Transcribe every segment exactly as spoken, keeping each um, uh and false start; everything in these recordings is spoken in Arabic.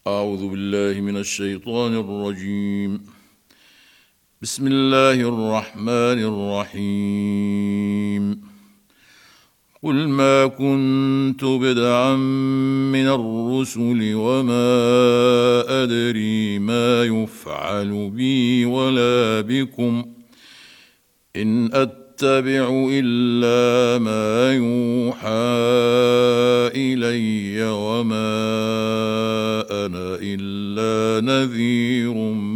أعوذ بالله من الشيطان الرجيم. بسم الله الرحمن الرحيم. قل ما كنت بدعا من الرسل وما أدري ما يفعل بي ولا بكم إن أتبع إلا ما يوحى إلي وما أنا إلا نذير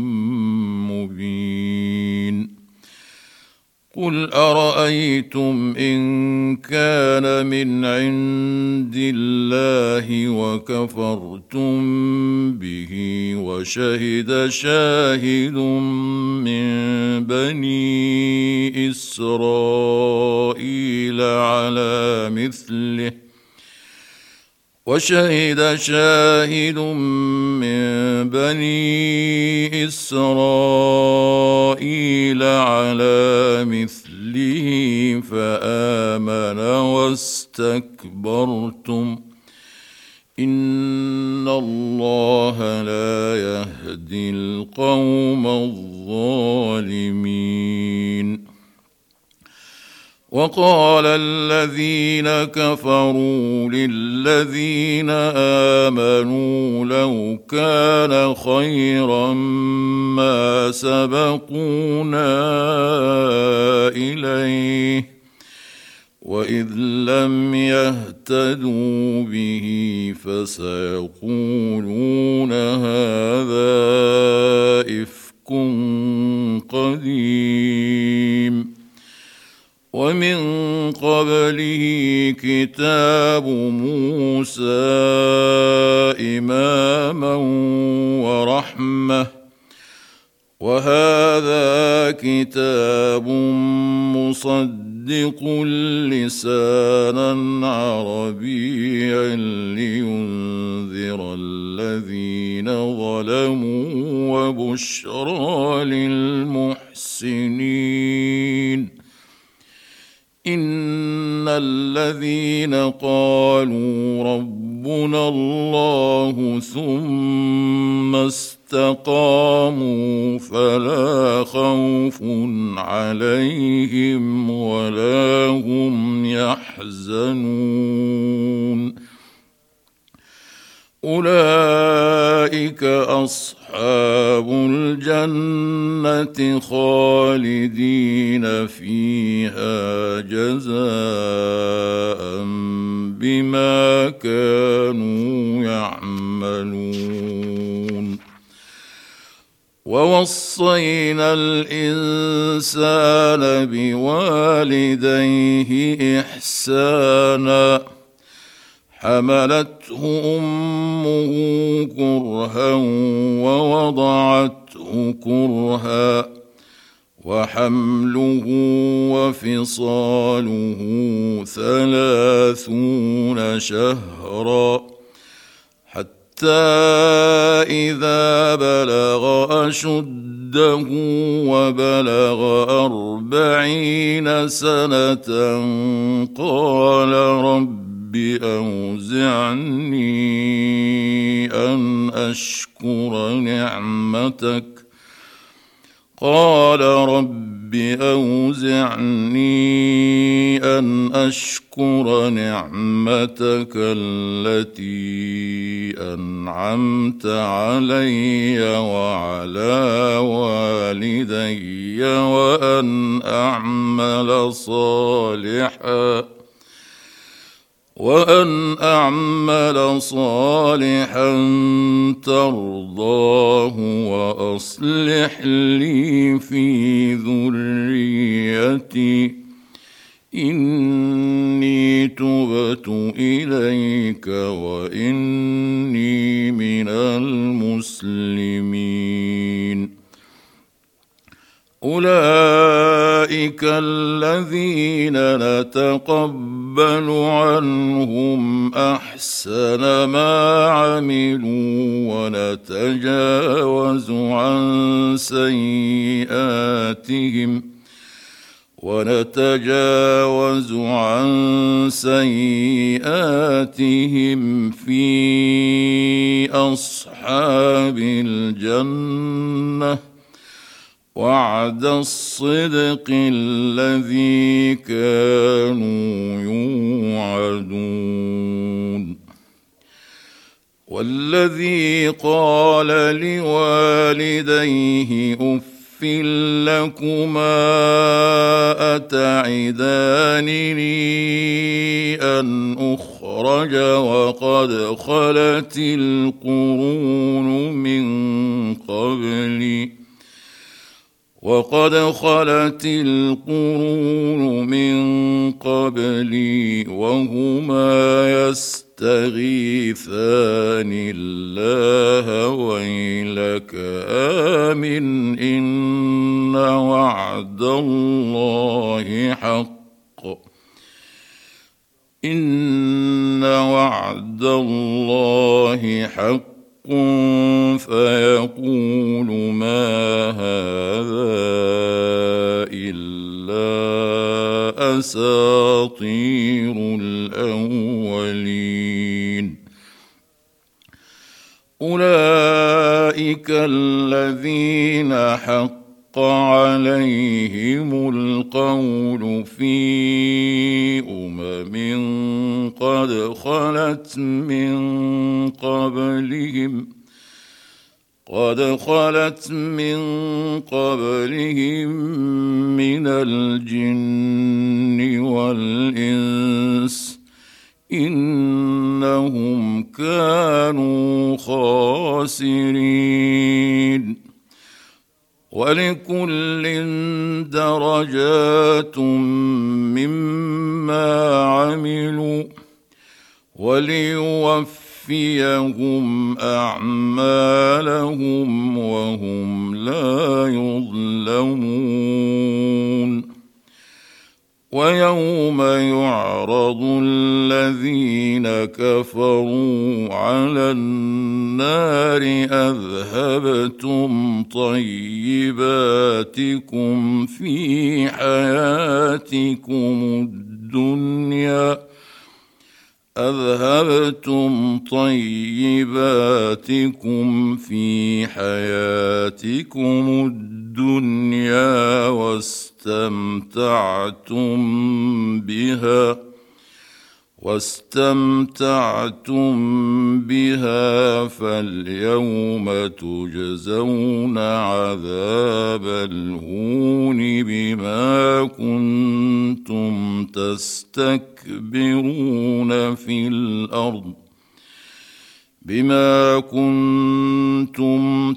مبين. قل أرأيتم إن كان من عند الله وكفرتم به وشهد شاهد من بني إسرائيل على مثله وشهد شاهد من بني إسرائيل على مثله فآمن واستكبرتم إن الله لا يهدي القوم الظالمين. وقال الذين كفروا للذين آمنوا لو كان خيرا ما سبقونا إليه وإذ لم يهتدوا به فسيقولون هذا إفك قديم. ومن قبله كتاب موسى إماما ورحمة وهذا كتاب مصدق لسانا عربيا لينذر الذين ظلموا وبشرى للمحسنين. إن الذين قالوا ربنا الله ثم استقاموا فلا خوف عليهم ولا هم يحزنون. أولئك أصحاب الجنة خالدين فيها جزاء بما كانوا يعملون. ووصينا الإنسان بوالديه إحسانا حملته أمه كرها ووضعته كرها وحمله وفصاله ثلاثون شهرا حتى إذا بلغ أشده وبلغ أربعين سنة قال رب أوزعني أن أشكر نعمتك قال رب أوزعني أن أشكر نعمتك التي أنعمت علي وعلى والدي وأن أعمل صالحاً وأن أعمل صالحا ترضاه وأصلح لي في ذريتي إني تبت إليك وإني من المسلمين. أولئك الذين نتقبل عنهم أحسن ما عملوا ونتجاوز عن سيئاتهم ونتجاوز عن سيئاتهم في أصحاب الجنة وعد الصدق الذي كانوا يوعدون. والذي قال لوالديه أف لكما أتعدانني أن أخرج وقد خلت القرون من قبلي وقد خلت القرون من قبلي وهما يستغيثان الله ويلك آمن إن وعد الله حق إن وعد الله حق فيقول ما هذا إلا أساطير الأولين. أولئك الذين حق عليهم القول في أمم قد خلت من قبلهم قد خلت من قبلهم من الجن والإنس إنهم كانوا خاسرين. ولكل درجات مما عملوا وليوفيهم أعمالهم وهم لا يظلمون. ويوم يعرض الذين كفروا على النار أذهبتم طيباتكم في حياتكم الدنيا أذهبتم طيباتكم في حياتكم الدنيا واستمتعتم بها واستمتعتم بها فاليوم تجزون عذاب الهون بما كنتم تستكبرون في الأرض بما كنتم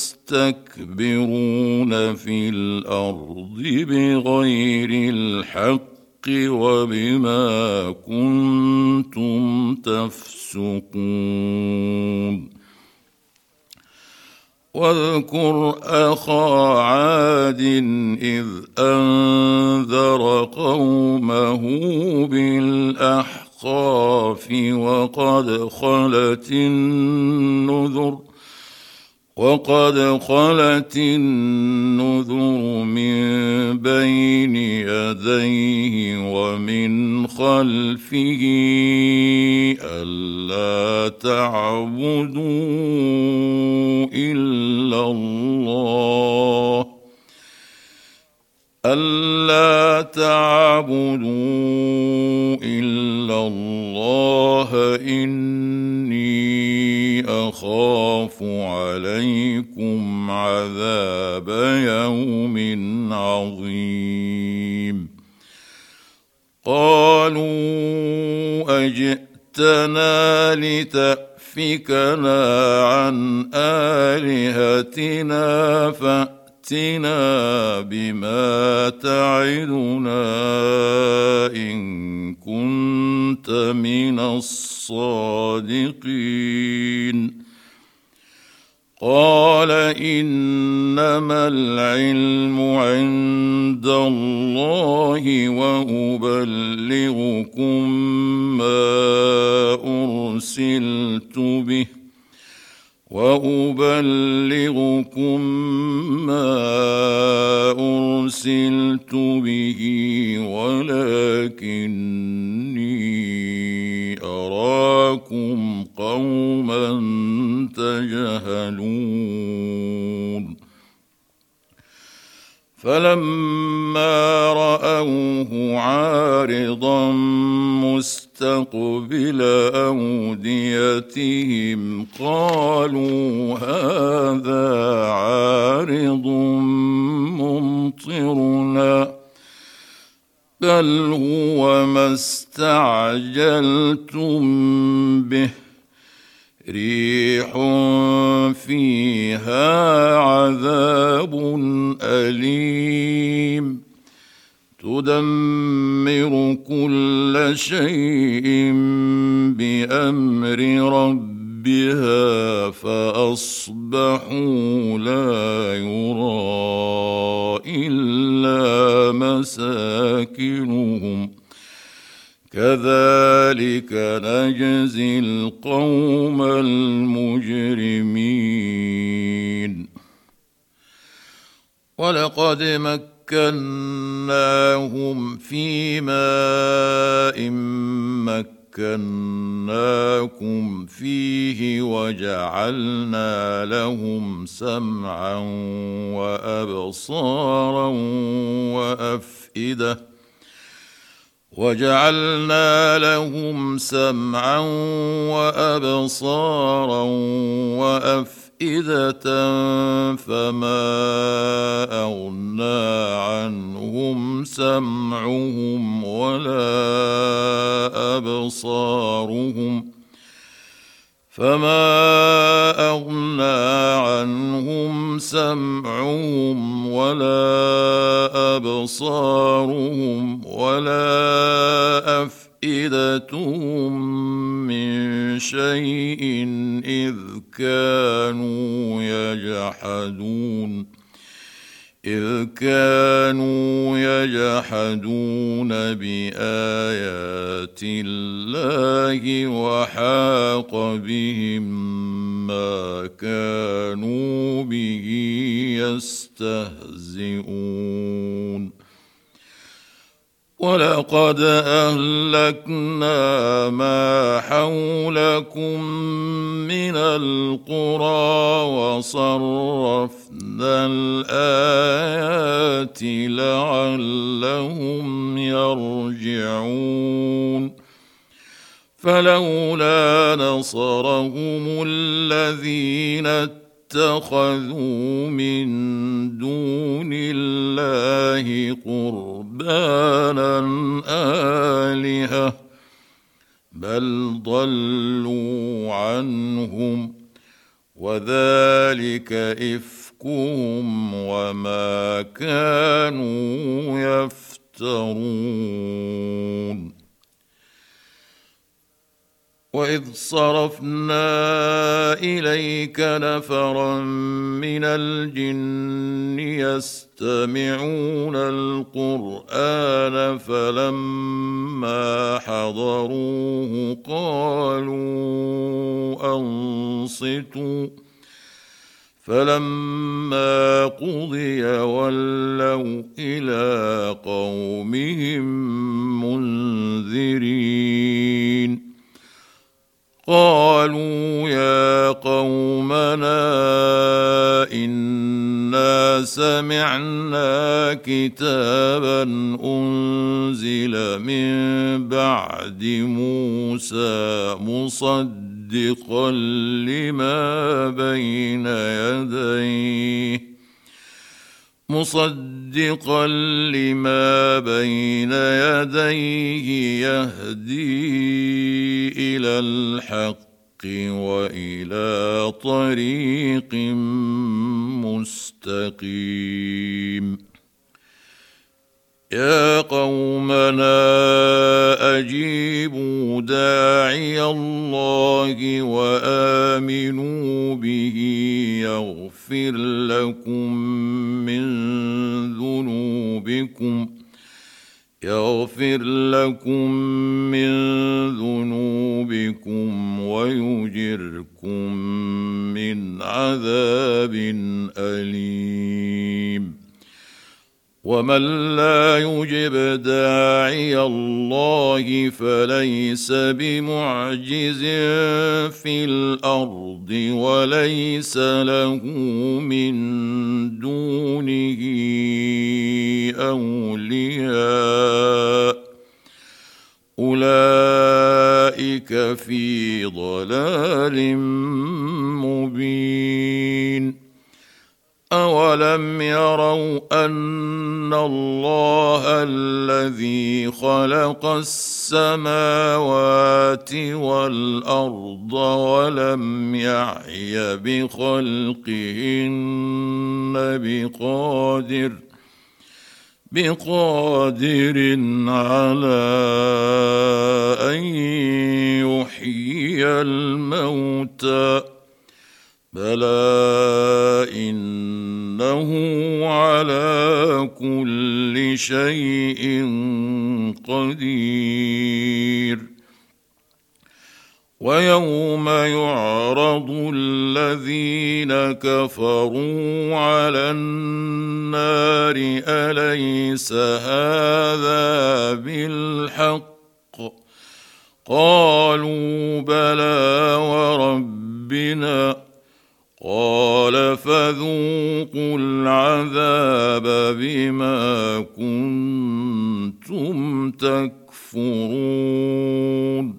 تستكبرون في الأرض بغير الحق وبما كنتم تفسقون. واذكر أخا عاد إذ أنذر قومه بالأحقاف وقد خلت النذر وقد خلت النذر من بين يديه ومن خلفه ألا تعبدوا إلا الله ألا تعبدوا إلا الله إني أخاف عليكم عذاب يوم عظيم. قالوا أجئتنا لتأفكنا عن آلهتنا فأتنا بما تعدنا إن كنت من الصادقين. قال إنما العلم عند الله وأبلغكم ما أرسلت به وأبلغكم ما أرسلت به ولكني أراكم قوما تجهلون فلما رأوه عارضا مستقبل أوديتهم قالوا هذا عارض ممطرنا بل هو ما استعجلتم به ريح فيها عذاب أليم تدمر كل شيء بأمر ربها فأصبحوا لا يرى إلا مساكنهم كذلك نجزي القوم المجرمين ولقد مكناهم في ماء مكناكم فيه وجعلنا لهم سمعا وأبصارا وأفئدة وجعلنا لهم سمعا وأبصارا وأفئدة فما أغنى عنهم سمعهم ولا أبصارهم فما أغنى عنهم سمعهم ولا أبصارهم ولا أفئدتهم من شيء إذ كانوا يجحدون إذ كانوا يجحدون بآيات الله وحاق بهم ما كانوا به يستهزئون ولقد أهلكنا ما حولكم من القرى وصرفنا الآيات لعلهم يرجعون فلولا نصرهم الذين اتخذوا من دون الله قربانا آلهة بل ضلوا عنهم وذلك إفكهم وما كانوا يفترون وإذ صرفنا إليك نفرا من الجن يستمعون القرآن فلما حضروه قالوا أنصتوا فلما قضي ولوا إلى قومهم منذرين قالوا يا قومنا إنا سمعنا كتابا أنزل من بعد موسى مصدقا لما بين يديه مصدقا لما بين يديه يهدي إلى الحق وإلى طريق مستقيم يا قومنا أجيبوا داعي الله وآمنوا به يغفر لكم من ذنوبكم يغفر لكم من ذنوبكم ويجركم من عذاب أليم ومن لا يجب داعي الله فليس بمعجز في الارض وليس له من دونه اولياء اولئك في ضلال مبين. أولم يروا أن الله الذي خلق السماوات والأرض ولم يعي بخلقهن بقادر بقادر على أن يحيي الموتى بلى إنه على كل شيء قدير. ويوم يعرض الذين كفروا على النار أليس هذا بالحق قالوا بلى وربنا قال فذوقوا العذاب بما كنتم تكفرون.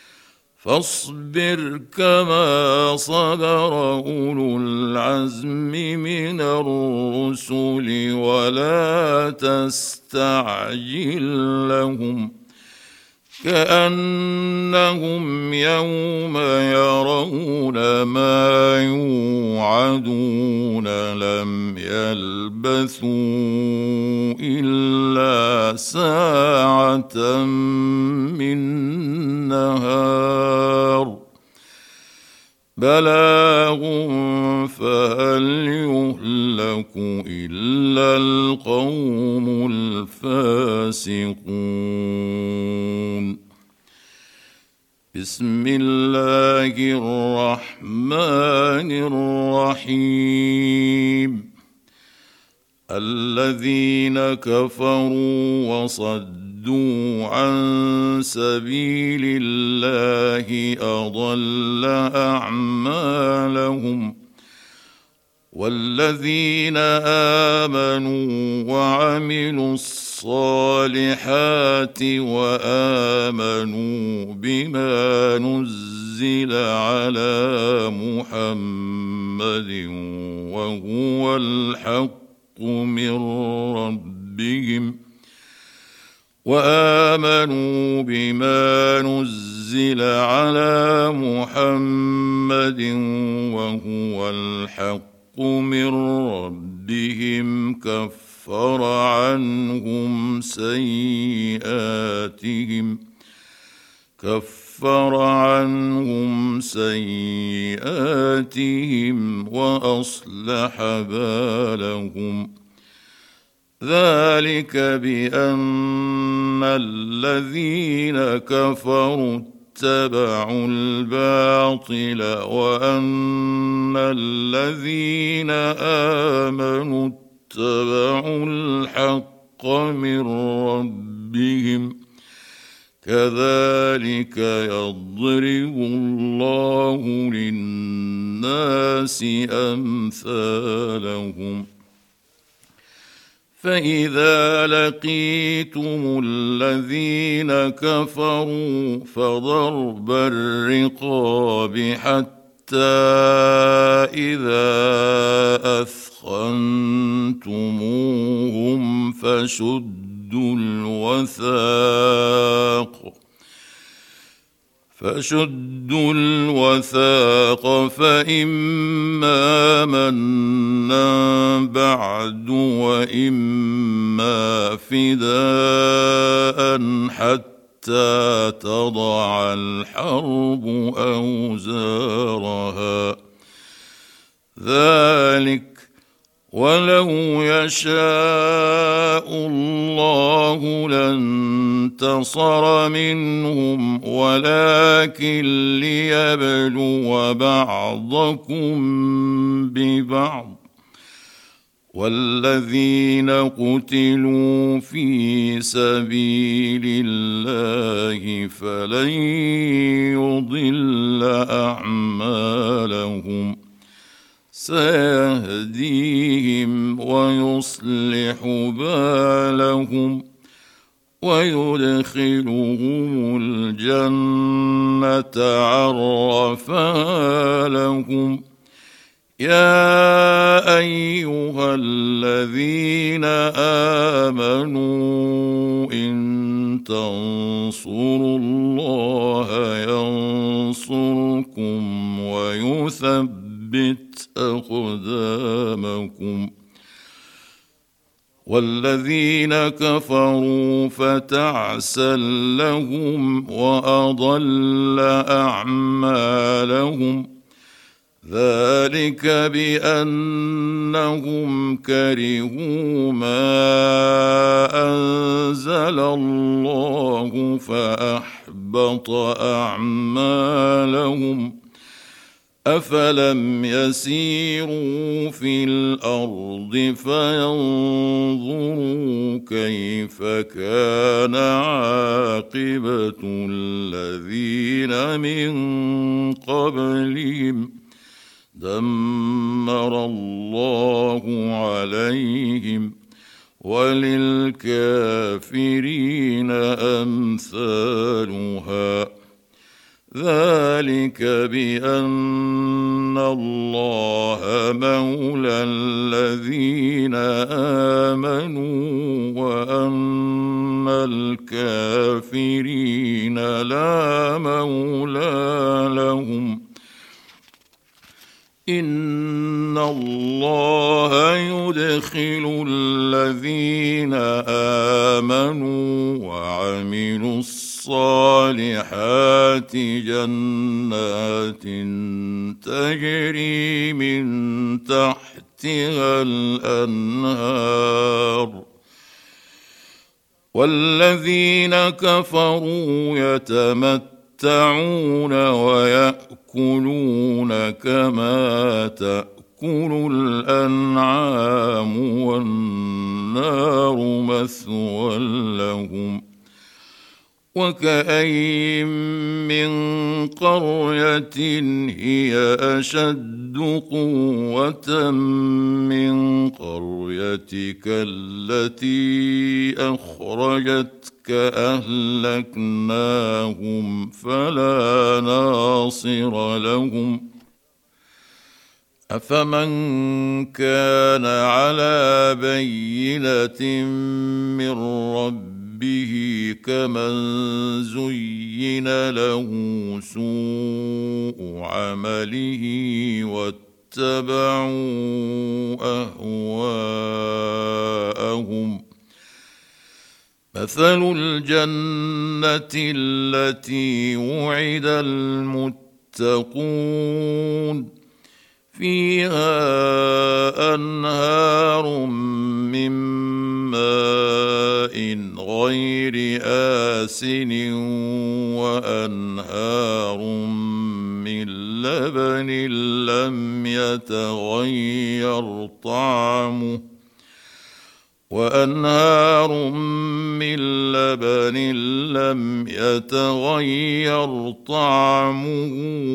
فاصبر كما صبر أولو العزم من الرسل ولا تستعجل لهم كأنهم يوم يرون ما يوعدون لم يلبثوا إلا ساعة من نهار بلاغ فهل يهلك إلا القوم الفاسقون. بسم الله الرحمن الرحيم. الذين كفروا وصدوا عن سبيل الله أضل أعمالهم والذين آمنوا وعملوا الصالحات وآمنوا بما نزل على محمد وهو الحق من ربهم وآمنوا بما نزل على محمد وهو الحق من ربهم كفر عنهم سيئاتهم كفر عنهم سيئاتهم وأصلح بالهم. ذلك بأن الذين كفروا اتبعوا الباطل وأن الذين آمنوا اتبعوا الحق من ربهم كذلك يضرب الله للناس أمثالهم. فإذا لقيتم الذين كفروا فضرب الرقاب حتى إذا أثخنتموهم فشدوا الوثاق فشدوا الوثاق فإما منا بعد وإما فداء حتى تضع الحرب أوزارها. ذلك ولو يشاء الله لانتصر منهم ولكن ليبلو بعضكم ببعض والذين قتلوا في سبيل الله فلن يضل أعمالهم سيهديهم ويصلح بالهم ويدخلهم الجنة عرفها لهم. يا أيها الذين آمنوا إن تنصروا الله ينصركم ويثبت أقدامكم. والذين كفروا فتعسا لهم وأضل أعمالهم ذلك بأنهم كرهوا ما أنزل الله فأحبط أعمالهم. أفلم يسيروا في الأرض فينظروا كيف كان عاقبة الذين من قبلهم دمر الله عليهم وللكافرين أمثالها ذلك بأن الله مولى الذين آمنوا وأن الكافرين لا مولى لهم. إن الله يدخل الذين آمنوا وعملوا الصالحات جنات تجري من تحتها الأنهار والذين كفروا يتمتعون ويأكلون كما تأكل الأنعام والنار مثوى لهم. وكأين من قرية هي أشد قوة من قريتك التي أخرجتك أهلكناهم فلا ناصر لهم. أفمن كان على بينة من ربه به كمن زين له سوء عمله واتبعوا أهواءهم. مثل الجنة التي وعد المتقون فيها أنهار من ماء غير آسن وأنهار من لبن لم يتغير طعمه وأنهار من لبن لم يتغير طعمه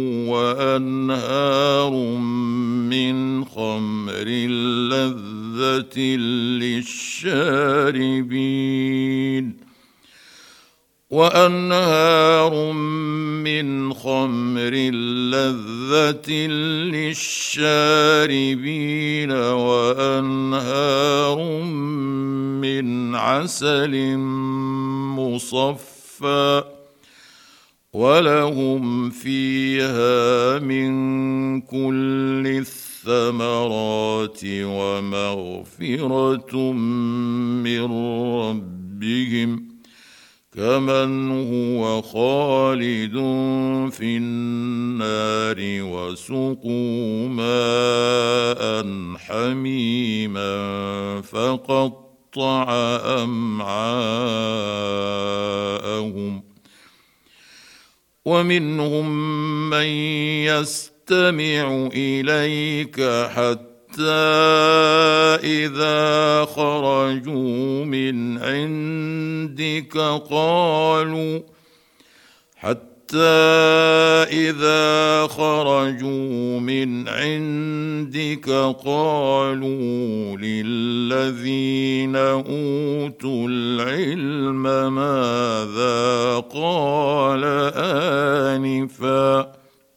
وأنهار من خمر لذة للشاربين وأنهار من خمر لذة للشاربين وأنهار من عسل مصفى ولهم فيها من كل الثمرات ومغفرة من ربهم كمن هو خالد في النار وسقوا ماء حميما فقطع أمعاءهم ومنهم من يستمع إليك حتى إذا خرجوا من عندك قالوا حتى إذا خرجوا من عندك قالوا للذين أوتوا العلم ماذا قال آنفا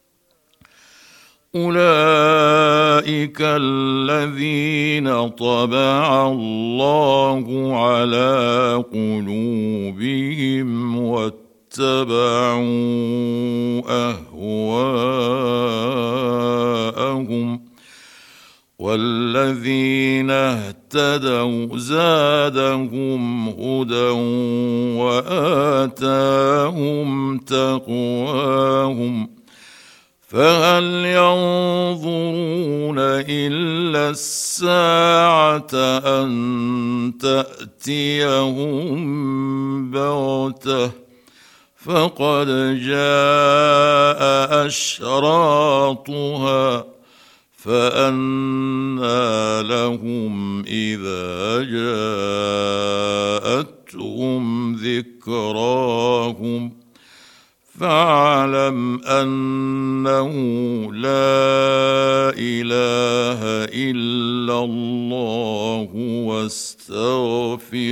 أولئك الذين طبع الله على قلوبهم واتبعوا أهواءهم والذين اهتدوا زادهم هدى وآتاهم تقواهم فهل ينظرون إلا الساعة أن تأتيهم بغتة فقد جاء أشراطها فأنى لهم إذا جاءتهم ذكراهم فاعلم أنه لا إله إلا الله واستغفر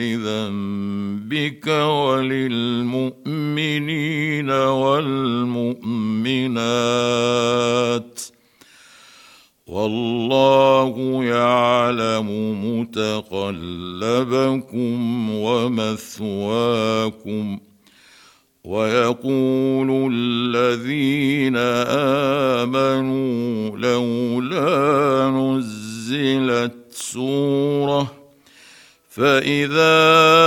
لذنبك وللمؤمنين والمؤمنات والله يعلم متقلبكم ومثواكم ويقول الذين آمنوا لولا نزلت سورة فإذا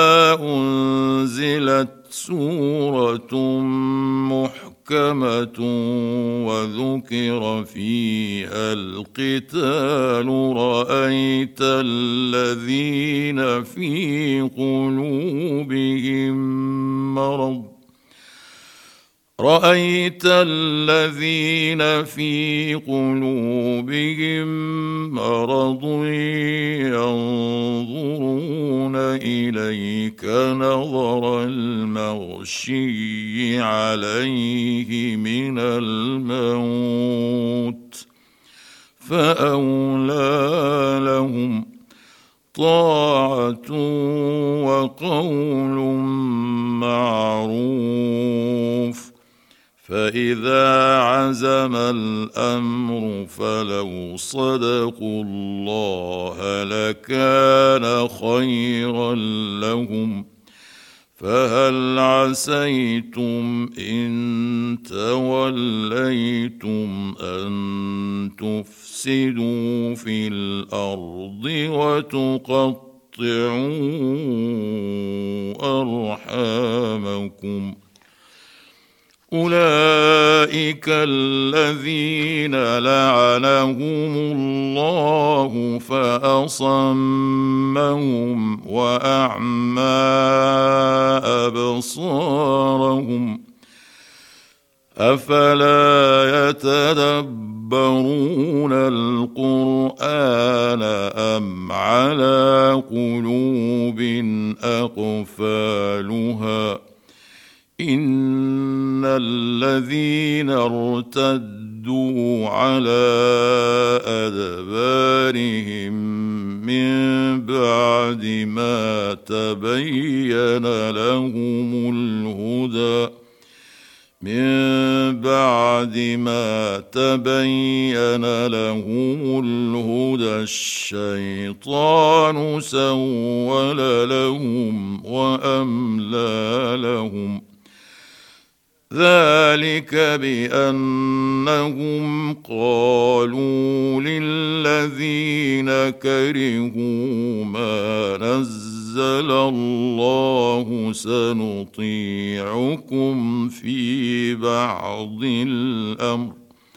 أنزلت سورة محكمة وذكر فيها القتال رأيت الذين في قلوبهم مرض رأيت الذين في قلوبهم مرض ينظرون إليك نظر المغشي عليه من الموت فأولى لهم طاعة وقول معروف فإذا عزم الأمر فلو صدقوا الله لكان خيرا لهم فهل عسيتم إن توليتم أن تفسدوا في الأرض وتقطعوا أرحامكم أولئك الذين لعنهم الله فأصمهم وأعمى أبصارهم أفلا يتدبرون القرآن أم على قلوب أقفالها إن الذين ارتدوا على أدبارهم من بعد ما تبين لهم الهدى من بعد ما تبين لهم الهدى الشيطان سول لهم وأملى لهم ذلك بأنهم قالوا للذين كرهوا ما نزل الله سنطيعكم في بعض الأمر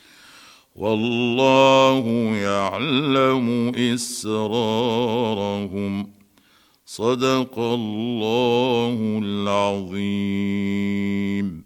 والله يعلم إسرارهم صدق الله العظيم.